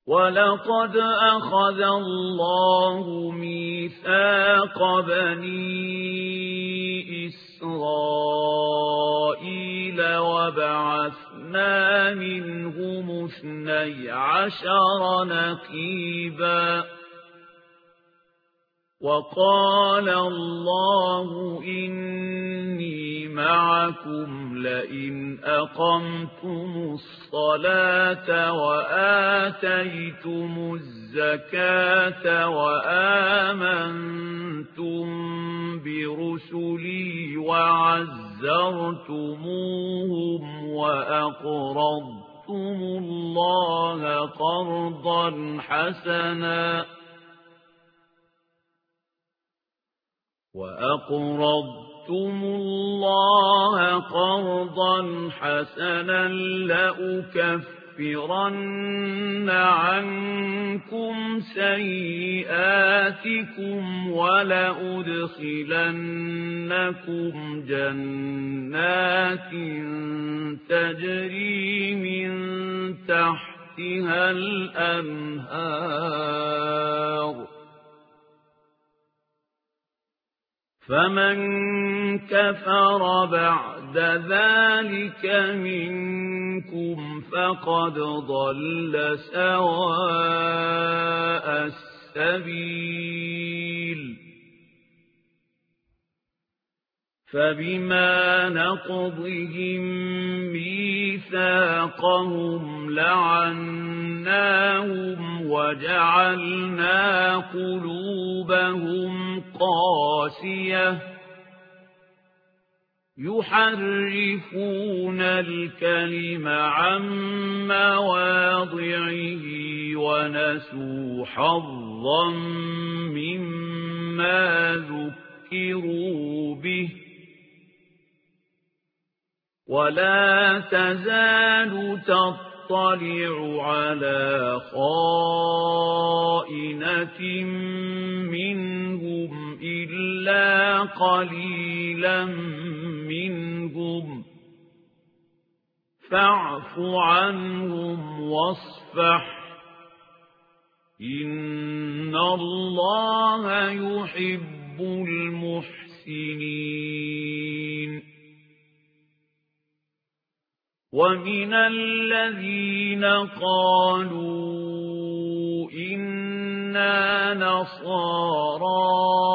وَلَقَدْ أَخَذَ اللَّهُ مِيثَاقَ بَنِي إِسْرَائِيلَ وَبَعَثْنَا مِنْهُمُ 12 نَقِيبًا وَقَالَ اللَّهُ إِنِّي مَعَكُمْ لَئِنْ أَقَمْتُمُ الصَّلَاةَ وَآتَيْتُمُ الزَّكَاةَ وَآمَنْتُمْ بِرُسُلِي وَعَزَّرْتُمُوهُمْ وَأَقْرَضْتُمُ اللَّهَ قَرْضًا حَسَنًا لَّأُكَفِّرَنَّ عَنكُمْ سَيِّئَاتِكُمْ وَلَأُدْخِلَنَّكُمْ جَنَّاتٍ تَجْرِي مِن تَحْتِهَا الْأَنْهَارُ فَمَن كَفَرَ بَعْدَ ذَلِكَ مِنكُمْ فَقَدْ ضَلَّ سَوَاءَ السَّبِيلِ فَبِمَا نَقْضِهِم مِّيثَاقَهُمْ لَعَنَّاهُمْ وَجَعَلْنَا قُلُوبَهُمْ قَاسِيَةً يُحَرِّفُونَ الْكَلِمَ عَن مَّوَاضِعِهِ وَنَسُوا حَظًّا مِّمَّا ذُكِّرُوا بِهِ وَلَا تَزَالُ تَطَّلِعُ عَلَى خَائِنَةٍ مِّنْهُمْ إِلَّا قَلِيلًا مِّنْهُمْ فَاعْفُ عَنْهُمْ وَاصْفَحْ إِنَّ اللَّهَ يُحِبُّ الْمُحْسِنِينَ وَمِنَ الَّذِينَ قَالُوا إِنَّا نَصَارَىٰ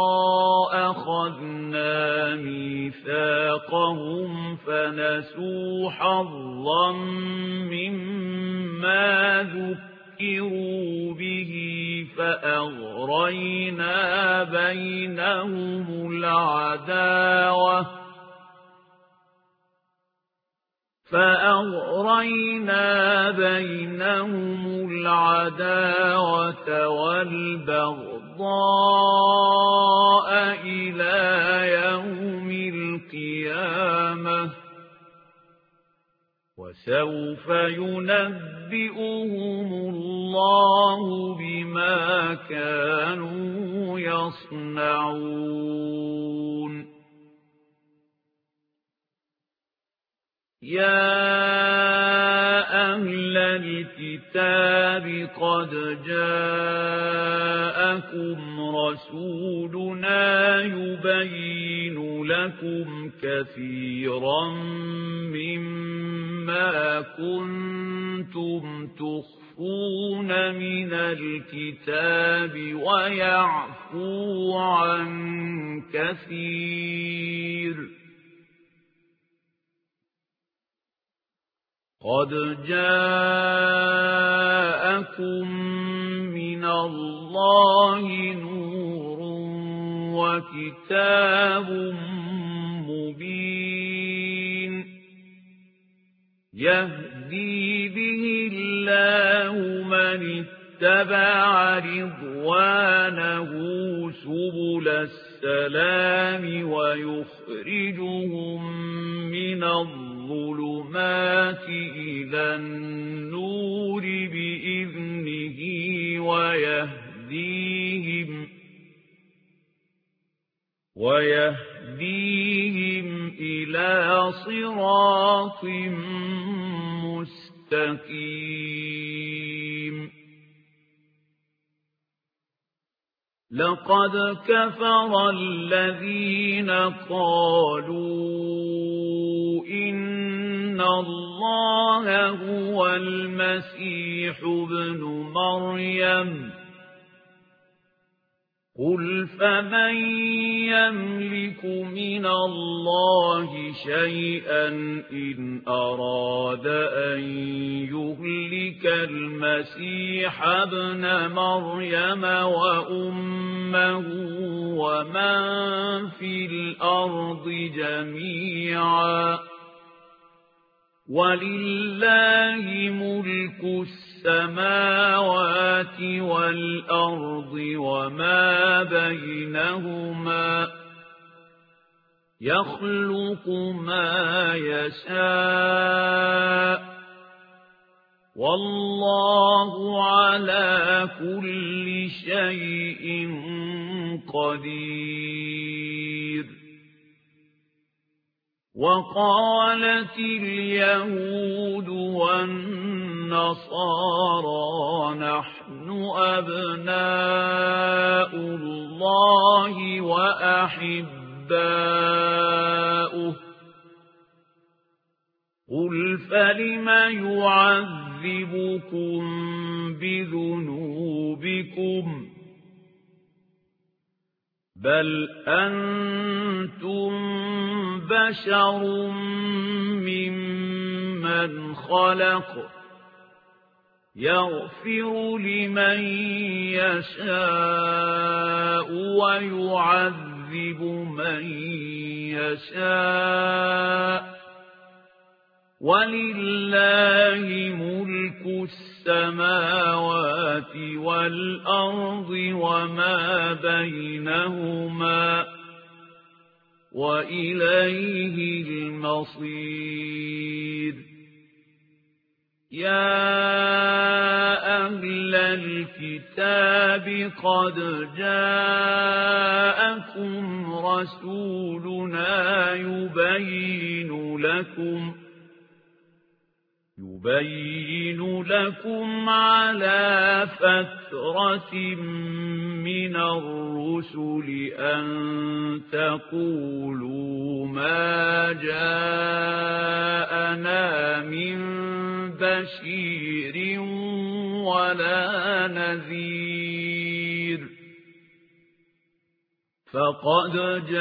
أَخَذْنَا مِيثَاقَهُمْ فَنَسُوا حَظًّا مِّمَّا ذُكِّرُوا بِهِ فَأَغْرَيْنَا بَيْنَهُمُ الْعَدَاوَةَ وَالْبَغْضَاءَ إِلَى يَوْمِ الْقِيَامَةِ وَسَوْفَ يُنَبِّئُهُمُ اللَّهُ بِمَا كَانُوا يَصْنَعُونَ يَا أَهْلَ الْكِتَابِ قَدْ جَاءَكُمْ رَسُولُنَا يُبَيِّنُ لَكُمْ كَثِيرًا مِّمَّا كُنتُمْ تُخْفُونَ مِنَ الْكِتَابِ وَيَعْفُو عَن كَثِيرٍ قَدْ جَاءَكُم مِّنَ اللَّهِ نُورٌ وَكِتَابٌ مُّبِينٌ يَهْدِي بِهِ اللَّهُ مَنِ اتَّبَعَ رِضْوَانَهُ سُبُلَ السَّلَامِ وَيُخْرِجُهُم مِّنَ الظُّلُمَاتِ إِلَى النُّورِ بِإِذْنِهِ ويهديهم إلى صراط مستقيم لقد كفر الذين قالوا إن الله هو المسيح ابن مريم قل فمن يملك من الله شيئا إن أراد أن يهلك المسيح ابن مريم وأمه ومن في الأرض جميعا ولله ملك السماوات والأرض وما بينهما يخلق ما يشاء والله على كل شيء قدير. وقالت اليهود والنصارى نحن أبناء الله وأحباؤه قل فلم يعذبكم بذنوبكم بل أنتم بشر ممن خلق يغفر لمن يشاء ويعذب من يشاء ولله ملك السماوات والأرض وما بينهما وإليه المصير. يا أهل الكتاب قد جاءكم رسولنا يبين لكم على فترة من الرسل أن تقولوا ما جاءنا من بشير ولا نذير فقد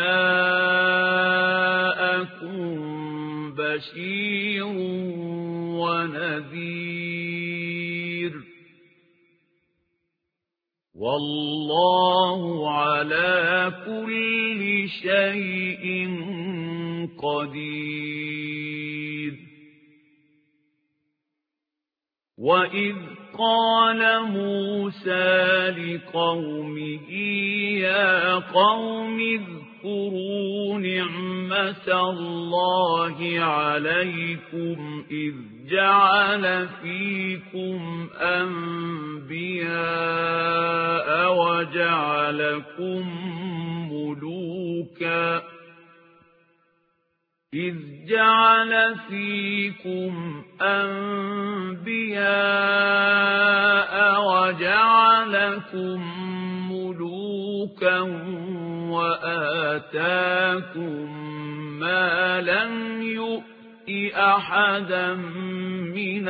جاءكم بشير ونذير والله على كل شيء قدير. وإذ قال موسى لقومه يا قوم اذكروا نعمة الله عليكم إذ جعل فيكم أنبياء وجعلكم ملوكا وآتاكم ما لم يؤت أحدا من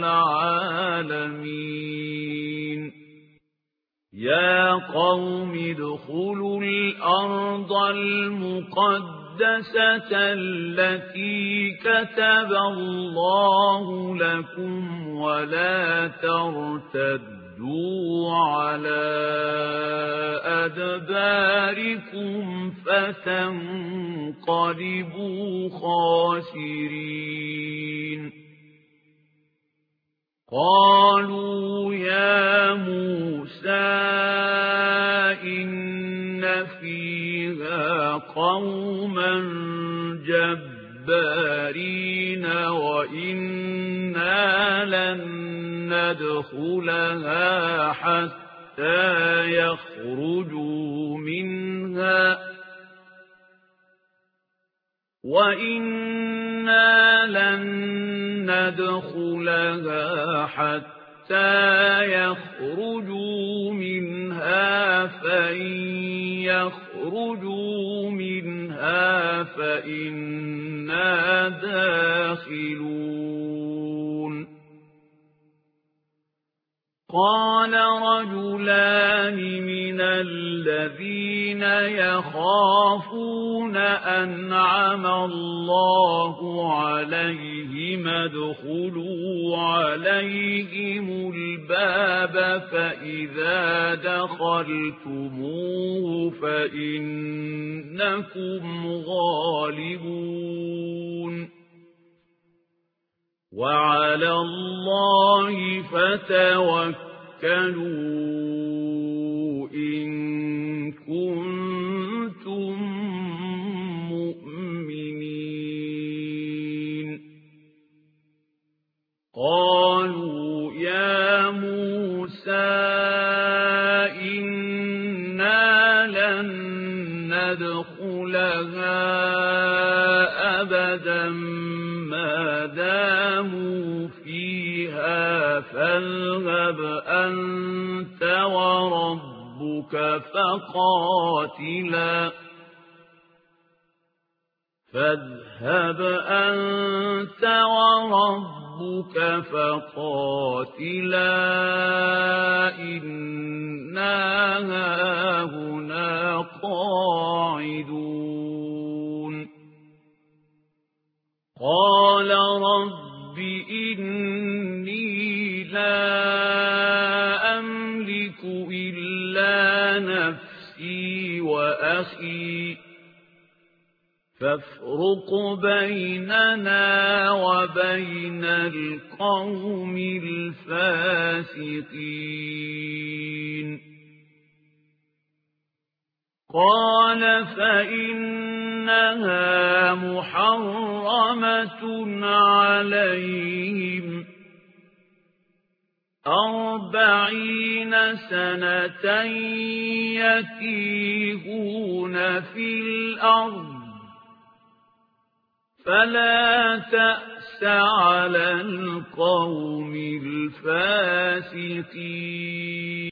العالمين. يا قوم ادخلوا الأرض المقدسة التي كتب الله لكم ولا ترتدوا على أدباركم فتنقلبوا خاسرين. قالوا يا موسى إن فيها قوما جبارين وإنا لن ندخلها حتى يخرجوا منها وإنا لن ندخلها حتى يخرجوا منها فإن يخرجوا منها فإنا داخلون قال رجلان من الذين يخافون أنعم الله عليهم ادخلوا عليهم الباب فإذا دخلتموه فإنكم غالبون وعلى الله فتوكلوا إن كنتم مؤمنين قالوا يا موسى إنا لن ندخلها أبدا ما داموا فيها فاذهب أنت وربك فقاتلا إنا هاهنا قاعدون قال رب إني لا أملك إلا نفسي وأخي فافرق بيننا وبين القوم الفاسقين قال فإنها محرمة عليهم 40 سنة يتيهون في الأرض فلا تأس على القوم الفاسقين